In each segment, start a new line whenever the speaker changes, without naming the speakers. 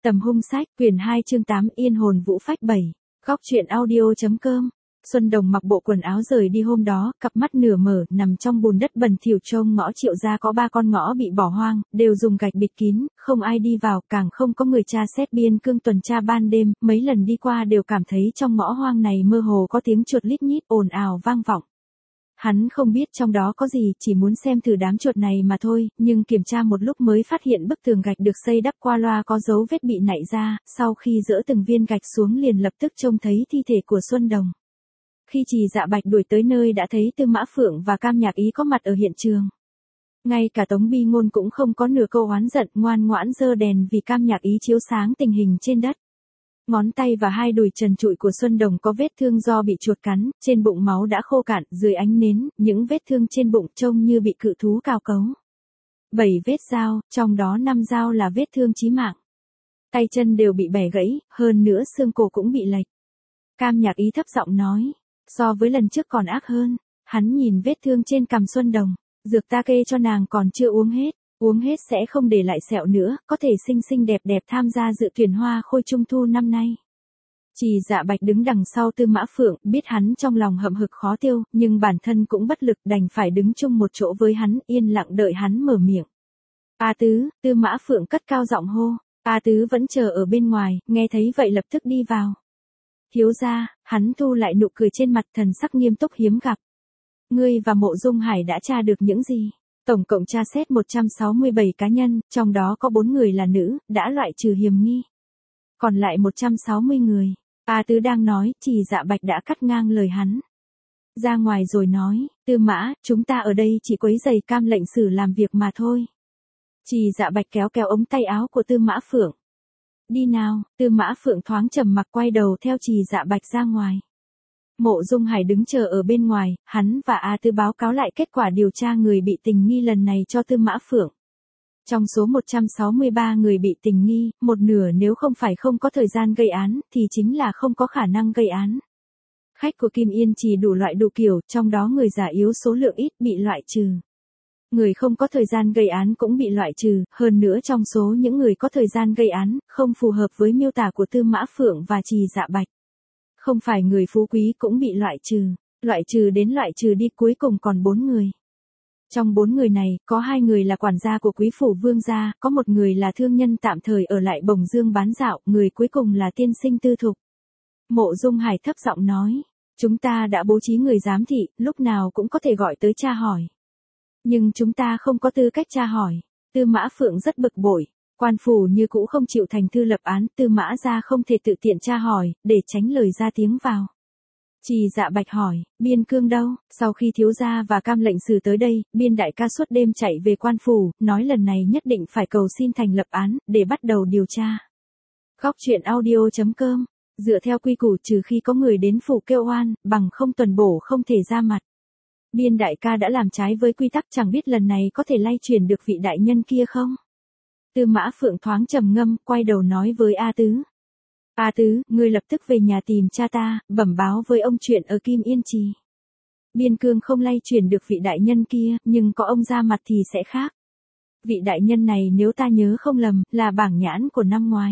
Tầm hung sách, quyển 2 chương 8 Yên hồn vũ phách 7. Góc truyện audio.com. Xuân Đồng mặc bộ quần áo rời đi hôm đó, cặp mắt nửa mở, nằm trong bùn đất bẩn thỉu trông ngõ Triệu gia có 3 con ngõ bị bỏ hoang, đều dùng gạch bịt kín, không ai đi vào, càng không có người tra xét biên cương tuần tra ban đêm, mấy lần đi qua đều cảm thấy trong ngõ hoang này mơ hồ có tiếng chuột lít nhít ồn ào vang vọng. Hắn không biết trong đó có gì, chỉ muốn xem thử đám chuột này mà thôi, nhưng kiểm tra một lúc mới phát hiện bức tường gạch được xây đắp qua loa có dấu vết bị nảy ra, sau khi dỡ từng viên gạch xuống liền lập tức trông thấy thi thể của Xuân Đồng. Khi Trì Dạ Bạch đuổi tới nơi đã thấy Tư Mã Phượng và Cam Nhạc Ý có mặt ở hiện trường. Ngay cả Tống Bi Ngôn cũng không có nửa câu oán giận, ngoan ngoãn giơ đèn vì Cam Nhạc Ý chiếu sáng tình hình trên đất. Ngón tay và hai đùi trần trụi của Xuân Đồng có vết thương do bị chuột cắn, trên bụng máu đã khô cạn, dưới ánh nến, những vết thương trên bụng trông như bị cự thú cào cấu. 7 vết dao, trong đó 5 dao là vết thương chí mạng. Tay chân đều bị bẻ gãy, hơn nữa xương cổ cũng bị lệch. Cam Nhạc Ý thấp giọng nói, so với lần trước còn ác hơn. Hắn nhìn vết thương trên cằm Xuân Đồng, dược ta kê cho nàng còn chưa uống hết sẽ không để lại sẹo nữa, có thể xinh xinh đẹp đẹp tham gia dự tuyển hoa khôi trung thu năm nay. Trì Dạ Bạch đứng đằng sau Tư Mã Phượng, biết hắn trong lòng hậm hực khó tiêu, nhưng bản thân cũng bất lực đành phải đứng chung một chỗ với hắn, yên lặng đợi hắn mở miệng. A Tứ, Tư Mã Phượng cất cao giọng hô, A Tứ vẫn chờ ở bên ngoài, nghe thấy vậy lập tức đi vào. Thiếu gia, hắn thu lại nụ cười trên mặt, thần sắc nghiêm túc hiếm gặp. Ngươi và Mộ Dung Hải đã tra được những gì? Tổng cộng tra xét 167 cá nhân, trong đó có 4 người là nữ, đã loại trừ hiểm nghi. Còn lại 160 người. A Tứ đang nói, Trì Dạ Bạch đã cắt ngang lời hắn. Ra ngoài rồi nói, Tư Mã, chúng ta ở đây chỉ quấy rầy Cam lệnh sử làm việc mà thôi. Trì Dạ Bạch kéo kéo ống tay áo của Tư Mã Phượng. Đi nào, Tư Mã Phượng thoáng trầm mặc quay đầu theo Trì Dạ Bạch ra ngoài. Mộ Dung Hải đứng chờ ở bên ngoài, hắn và A Tứ báo cáo lại kết quả điều tra người bị tình nghi lần này cho Tư Mã Phượng. Trong số 163 người bị tình nghi, một nửa nếu không phải không có thời gian gây án, thì chính là không có khả năng gây án. Khách của Kim Yên Trì đủ loại đủ kiểu, trong đó người già yếu số lượng ít bị loại trừ. Người không có thời gian gây án cũng bị loại trừ, hơn nữa trong số những người có thời gian gây án, không phù hợp với miêu tả của Tư Mã Phượng và Trì Dạ Bạch. Không phải người phú quý cũng bị loại trừ đến loại trừ đi cuối cùng còn 4 người. Trong 4 người này, có 2 người là quản gia của quý phủ vương gia, có 1 người là thương nhân tạm thời ở lại Bồng Dương bán dạo, người cuối cùng là tiên sinh Tư Thục. Mộ Dung Hải thấp giọng nói, chúng ta đã bố trí người giám thị, lúc nào cũng có thể gọi tới tra hỏi. Nhưng chúng ta không có tư cách tra hỏi. Tư Mã Phượng rất bực bội. Quan phủ như cũ không chịu thành thư lập án, Tư Mã gia không thể tự tiện tra hỏi, để tránh lời ra tiếng vào. Trì Dạ Bạch hỏi, Biên Cương đâu? Sau khi thiếu gia và Cam lệnh sử tới đây, Biên đại ca suốt đêm chạy về quan phủ, nói lần này nhất định phải cầu xin thành lập án, để bắt đầu điều tra. Góc truyện audio.com. Dựa theo quy củ trừ khi có người đến phủ kêu oan, bằng không tuần bổ không thể ra mặt. Biên đại ca đã làm trái với quy tắc, chẳng biết lần này có thể lay chuyển được vị đại nhân kia không? Tư Mã Phượng thoáng trầm ngâm, quay đầu nói với A Tứ. A Tứ, ngươi lập tức về nhà tìm cha ta, bẩm báo với ông chuyện ở Kim Yên Trì. Biên Cương không lay chuyển được vị đại nhân kia, nhưng có ông ra mặt thì sẽ khác. Vị đại nhân này nếu ta nhớ không lầm, là bảng nhãn của năm ngoái.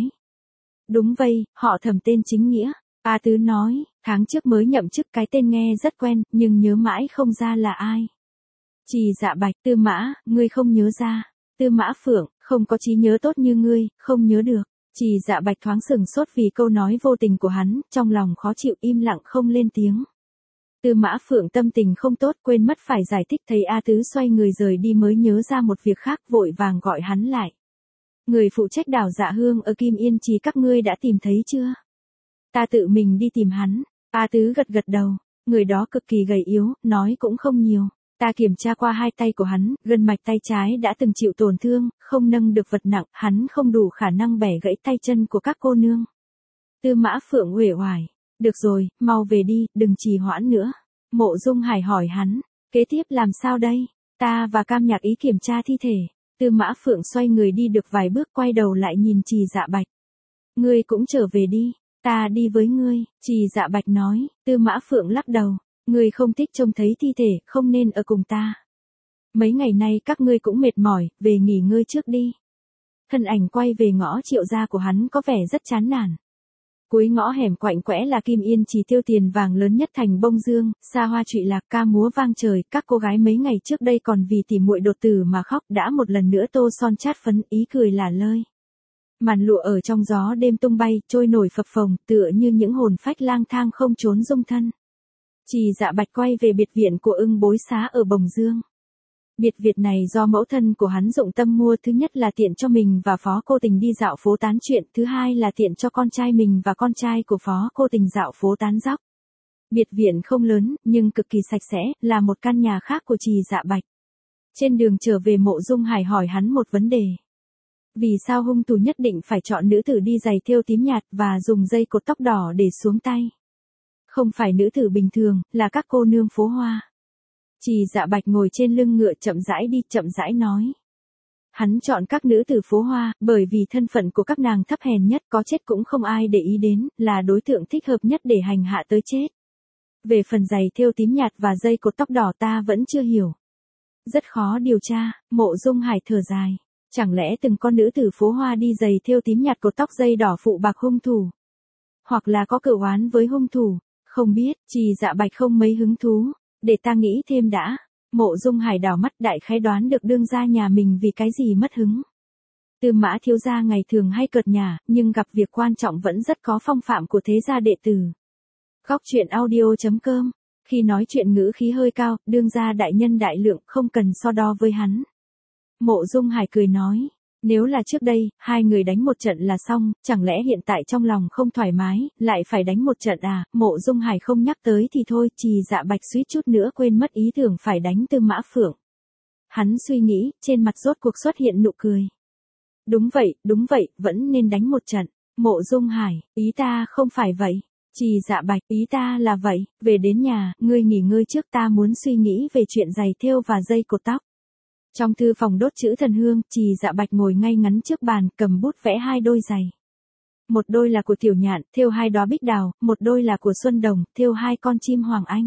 Đúng vậy, họ Thẩm tên chính nghĩa. A Tứ nói, tháng trước mới nhậm chức, cái tên nghe rất quen, nhưng nhớ mãi không ra là ai. Trì Dạ Bạch, Tư Mã, ngươi không nhớ ra. Tư Mã Phượng, không có trí nhớ tốt như ngươi, không nhớ được. Trì Dạ Bạch thoáng sừng sốt vì câu nói vô tình của hắn, trong lòng khó chịu im lặng không lên tiếng. Tư Mã Phượng tâm tình không tốt, quên mất phải giải thích, thấy A Tứ xoay người rời đi mới nhớ ra một việc khác, vội vàng gọi hắn lại. Người phụ trách đảo Dạ Hương ở Kim Yên Trì các ngươi đã tìm thấy chưa? Ta tự mình đi tìm hắn. A Tứ gật gật đầu, người đó cực kỳ gầy yếu, nói cũng không nhiều. Ta kiểm tra qua 2 tay của hắn, gân mạch tay trái đã từng chịu tổn thương, không nâng được vật nặng, hắn không đủ khả năng bẻ gãy tay chân của các cô nương. Tư Mã Phượng uể oải, được rồi, mau về đi, đừng trì hoãn nữa. Mộ Dung Hải hỏi hắn, kế tiếp làm sao đây? Ta và Cam Nhạc Ý kiểm tra thi thể. Tư Mã Phượng xoay người đi được vài bước quay đầu lại nhìn Trì Dạ Bạch. Ngươi cũng trở về đi, ta đi với ngươi, Trì Dạ Bạch nói. Tư Mã Phượng lắc đầu. Ngươi không thích trông thấy thi thể, không nên ở cùng ta. Mấy ngày nay các ngươi cũng mệt mỏi, về nghỉ ngơi trước đi. thân ảnh quay về ngõ Triệu gia của hắn có vẻ rất chán nản. Cuối ngõ hẻm quạnh quẽ là Kim Yên Trì tiêu tiền vàng lớn nhất thành Bông Dương, xa hoa trụy lạc ca múa vang trời, các cô gái mấy ngày trước đây còn vì tỉ muội đột tử mà khóc đã một lần nữa tô son chát phấn, ý cười lả lơi. Màn lụa ở trong gió đêm tung bay, trôi nổi phập phồng, tựa như những hồn phách lang thang không trốn dung thân. Trì Dạ Bạch quay về biệt viện của Ưng Bối Xá ở Bồng Dương. Biệt viện này do mẫu thân của hắn dụng tâm mua, thứ nhất là tiện cho mình và Phó Cô Tình đi dạo phố tán chuyện, thứ hai là tiện cho con trai mình và con trai của Phó Cô Tình dạo phố tán dóc. Biệt viện không lớn, nhưng cực kỳ sạch sẽ, là một căn nhà khác của Trì Dạ Bạch. Trên đường trở về Mộ Dung Hải hỏi hắn một vấn đề. Vì sao hung thủ nhất định phải chọn nữ tử đi giày thêu tím nhạt và dùng dây cột tóc đỏ để xuống tay? Không phải nữ tử bình thường, là các cô nương phố hoa. Trì Dạ Bạch ngồi trên lưng ngựa chậm rãi đi, chậm rãi nói. Hắn chọn các nữ tử phố hoa, bởi vì thân phận của các nàng thấp hèn nhất, có chết cũng không ai để ý đến, là đối tượng thích hợp nhất để hành hạ tới chết. Về phần giày thêu tím nhạt và dây cột tóc đỏ ta vẫn chưa hiểu. Rất khó điều tra. Mộ Dung Hải thở dài. Chẳng lẽ từng con nữ tử phố hoa đi giày thêu tím nhạt cột tóc dây đỏ phụ bạc hung thủ? Hoặc là có cựu oán với hung thủ? Không biết. Trì Dạ Bạch không mấy hứng thú. Để ta nghĩ thêm đã. Mộ Dung Hải đảo mắt, đại khái đoán được đương gia nhà mình vì cái gì mất hứng. Tư Mã thiếu gia ngày thường hay cợt nhả, nhưng gặp việc quan trọng vẫn rất có phong phạm của thế gia đệ tử. Góc truyện audio.com. Khi nói chuyện ngữ khí hơi cao, đương gia đại nhân đại lượng, không cần so đo với hắn. Mộ Dung Hải cười nói, nếu là trước đây, hai người đánh một trận là xong, chẳng lẽ hiện tại trong lòng không thoải mái, lại phải đánh một trận à? Mộ Dung Hải không nhắc tới thì thôi. Trì Dạ Bạch suýt chút nữa quên mất ý tưởng phải đánh Tư Mã Phượng. Hắn suy nghĩ, trên mặt rốt cuộc xuất hiện nụ cười. Đúng vậy, vẫn nên đánh một trận. Mộ Dung Hải, ý ta không phải vậy. Trì Dạ Bạch, ý ta là vậy, về đến nhà, ngươi nghỉ ngơi trước, ta muốn suy nghĩ về chuyện giày thêu và dây cột tóc. Trong thư phòng đốt chữ thần hương, Trì Dạ Bạch ngồi ngay ngắn trước bàn, cầm bút vẽ hai đôi giày. Một đôi là của Tiểu Nhạn, thêu hai đóa bích đào, một đôi là của Xuân Đồng, thêu hai con chim hoàng anh.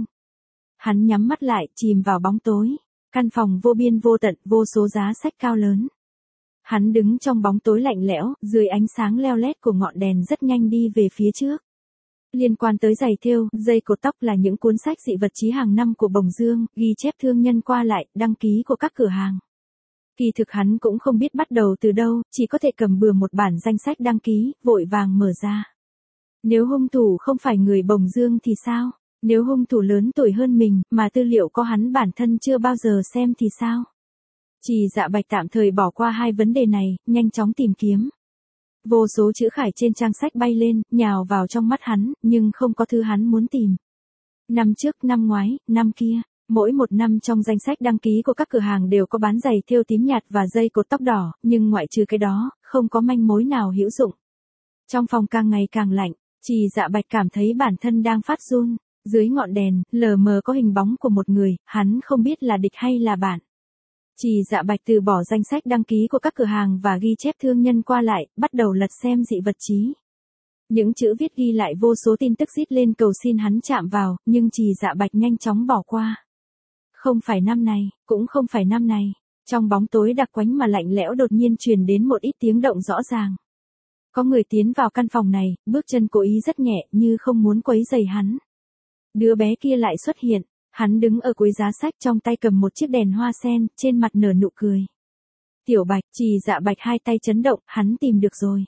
Hắn nhắm mắt lại, chìm vào bóng tối. Căn phòng vô biên vô tận, vô số giá sách cao lớn. Hắn đứng trong bóng tối lạnh lẽo, dưới ánh sáng leo lét của ngọn đèn rất nhanh đi về phía trước. Liên quan tới giày thêu, dây cột tóc là những cuốn sách dị vật chí hàng năm của Bồng Dương, ghi chép thương nhân qua lại, đăng ký của các cửa hàng. Kỳ thực hắn cũng không biết bắt đầu từ đâu, chỉ có thể cầm bừa một bản danh sách đăng ký, vội vàng mở ra. Nếu hung thủ không phải người Bồng Dương thì sao? Nếu hung thủ lớn tuổi hơn mình, mà tư liệu có hắn bản thân chưa bao giờ xem thì sao? Trì Dạ Bạch tạm thời bỏ qua hai vấn đề này, nhanh chóng tìm kiếm. Vô số chữ khải trên trang sách bay lên, nhào vào trong mắt hắn, nhưng không có thứ hắn muốn tìm. Năm trước, năm ngoái, năm kia, mỗi một năm trong danh sách đăng ký của các cửa hàng đều có bán giày thêu tím nhạt và dây cột tóc đỏ, nhưng ngoại trừ cái đó, không có manh mối nào hữu dụng. Trong phòng càng ngày càng lạnh, Trì Dạ Bạch cảm thấy bản thân đang phát run. Dưới ngọn đèn, lờ mờ có hình bóng của một người, hắn không biết là địch hay là bạn. Trì Dạ Bạch từ bỏ danh sách đăng ký của các cửa hàng và ghi chép thương nhân qua lại, bắt đầu lật xem dị vật chí. Những chữ viết ghi lại vô số tin tức rít lên cầu xin hắn chạm vào, nhưng Trì Dạ Bạch nhanh chóng bỏ qua. Không phải năm này, cũng không phải năm này. Trong bóng tối đặc quánh mà lạnh lẽo đột nhiên truyền đến một ít tiếng động rõ ràng. Có người tiến vào căn phòng này, bước chân cố ý rất nhẹ như không muốn quấy rầy hắn. Đứa bé kia lại xuất hiện. Hắn đứng ở cuối giá sách, trong tay cầm một chiếc đèn hoa sen, trên mặt nở nụ cười. Tiểu Bạch, Trì Dạ Bạch hai tay chấn động, hắn tìm được rồi.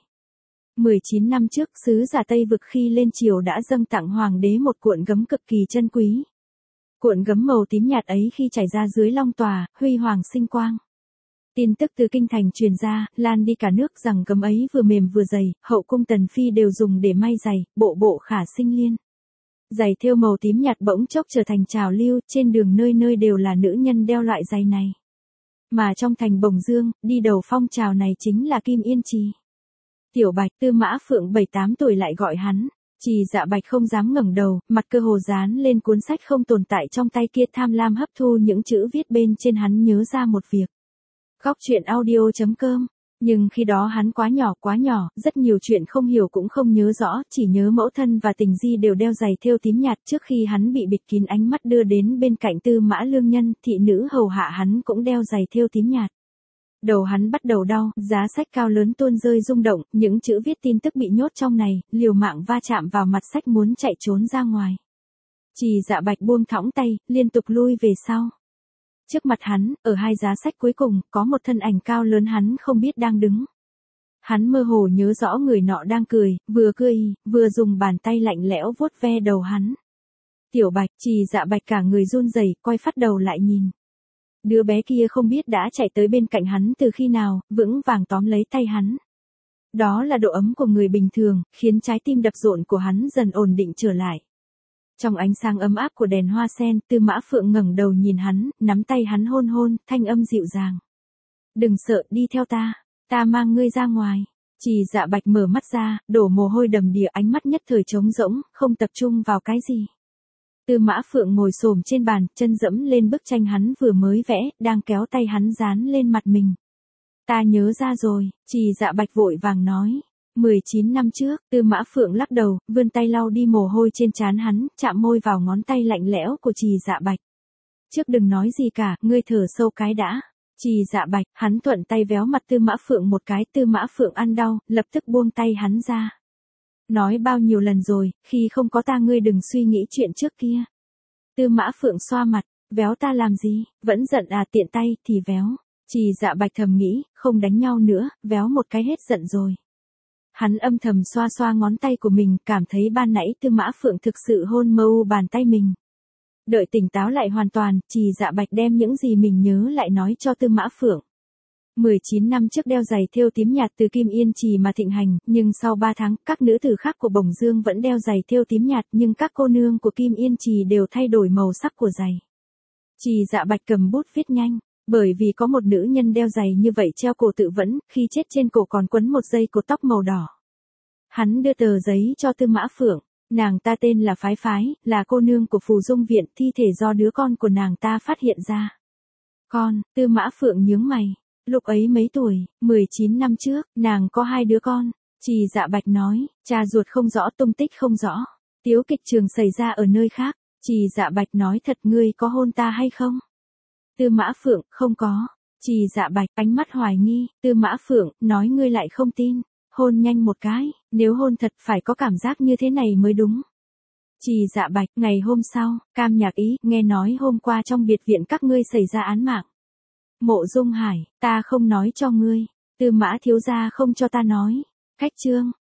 19 năm trước, sứ giả Tây Vực khi lên triều đã dâng tặng hoàng đế một cuộn gấm cực kỳ chân quý. Cuộn gấm màu tím nhạt ấy khi trải ra dưới long tòa, huy hoàng sinh quang. Tin tức từ kinh thành truyền ra, lan đi cả nước rằng gấm ấy vừa mềm vừa dày, hậu cung tần phi đều dùng để may giày, bộ bộ khả sinh liên. Giày thêu màu tím nhạt bỗng chốc trở thành trào lưu, trên đường nơi nơi đều là nữ nhân đeo loại giày này. Mà trong thành Bồng Dương, đi đầu phong trào này chính là Kim Yên Trì. Tiểu Bạch, Tư Mã Phượng 7-8 tuổi lại gọi hắn. Trì Dạ Bạch không dám ngẩng đầu, mặt cơ hồ dán lên cuốn sách không tồn tại trong tay kia, tham lam hấp thu những chữ viết bên trên. Hắn nhớ ra một việc. Góc truyện audio.com. Nhưng khi đó hắn quá nhỏ, rất nhiều chuyện không hiểu cũng không nhớ rõ, chỉ nhớ mẫu thân và Tình Di đều đeo giày thêu tím nhạt. Trước khi hắn bị bịt kín ánh mắt đưa đến bên cạnh Tư Mã Lương Nhân, thị nữ hầu hạ hắn cũng đeo giày thêu tím nhạt. Đầu hắn bắt đầu đau, giá sách cao lớn tuôn rơi rung động, những chữ viết tin tức bị nhốt trong này, liều mạng va chạm vào mặt sách muốn chạy trốn ra ngoài. Trì Dạ Bạch buông thõng tay, liên tục lui về sau. Trước mặt hắn, ở hai giá sách cuối cùng, có một thân ảnh cao lớn hắn không biết đang đứng. Hắn mơ hồ nhớ rõ người nọ đang cười, vừa dùng bàn tay lạnh lẽo vuốt ve đầu hắn. Tiểu Bạch, Trì Dạ Bạch cả người run rẩy, quay phát đầu lại nhìn. Đứa bé kia không biết đã chạy tới bên cạnh hắn từ khi nào, vững vàng tóm lấy tay hắn. Đó là độ ấm của người bình thường, khiến trái tim đập rộn của hắn dần ổn định trở lại. Trong ánh sáng ấm áp của đèn hoa sen, Tư Mã Phượng ngẩng đầu nhìn hắn, nắm tay hắn hôn hôn, thanh âm dịu dàng. Đừng sợ, đi theo ta mang ngươi ra ngoài. Trì Dạ Bạch mở mắt ra, đổ mồ hôi đầm đìa, ánh mắt nhất thời trống rỗng, không tập trung vào cái gì. Tư Mã Phượng ngồi xổm trên bàn, chân dẫm lên bức tranh hắn vừa mới vẽ, đang kéo tay hắn dán lên mặt mình. Ta nhớ ra rồi, Trì Dạ Bạch vội vàng nói. 19 năm trước, Tư Mã Phượng lắc đầu, vươn tay lau đi mồ hôi trên trán hắn, chạm môi vào ngón tay lạnh lẽo của Trì Dạ Bạch. Trước đừng nói gì cả, ngươi thở sâu cái đã. Trì Dạ Bạch, hắn thuận tay véo mặt Tư Mã Phượng một cái, Tư Mã Phượng ăn đau, lập tức buông tay hắn ra. Nói bao nhiêu lần rồi, khi không có ta ngươi đừng suy nghĩ chuyện trước kia. Tư Mã Phượng xoa mặt, véo ta làm gì, vẫn giận à, tiện tay thì véo. Trì Dạ Bạch thầm nghĩ, không đánh nhau nữa, véo một cái hết giận rồi. Hắn âm thầm xoa xoa ngón tay của mình, cảm thấy ban nãy Tư Mã Phượng thực sự hôn mâu bàn tay mình. Đợi tỉnh táo lại hoàn toàn, Trì Dạ Bạch đem những gì mình nhớ lại nói cho Tư Mã Phượng. 19 năm trước đeo giày thêu tím nhạt từ Kim Yên Trì mà thịnh hành, nhưng sau 3 tháng, các nữ tử khác của Bổng Dương vẫn đeo giày thêu tím nhạt, nhưng các cô nương của Kim Yên Trì đều thay đổi màu sắc của giày. Trì Dạ Bạch cầm bút viết nhanh, bởi vì có một nữ nhân đeo giày như vậy treo cổ tự vẫn, khi chết trên cổ còn quấn một dây cột tóc màu đỏ. Hắn đưa tờ giấy cho Tư Mã Phượng, nàng ta tên là Phái Phái, là cô nương của Phù Dung Viện, thi thể do đứa con của nàng ta phát hiện ra. Con, Tư Mã Phượng nhướng mày. Lúc ấy mấy tuổi, 19 năm trước, nàng có 2 đứa con. Trì Dạ Bạch nói, cha ruột không rõ, tung tích không rõ. Tiếu kịch trường xảy ra ở nơi khác. Trì Dạ Bạch nói, thật ngươi có hôn ta hay không? Tư Mã Phượng, không có. Trì Dạ Bạch, ánh mắt hoài nghi. Tư Mã Phượng, nói ngươi lại không tin. Hôn nhanh một cái, nếu hôn thật phải có cảm giác như thế này mới đúng. Trì Dạ Bạch, ngày hôm sau, Cam Nhạc Ý, nghe nói hôm qua trong biệt viện các ngươi xảy ra án mạng. Mộ Dung Hải, ta không nói cho ngươi, Tư Mã thiếu gia không cho ta nói. Khách trương,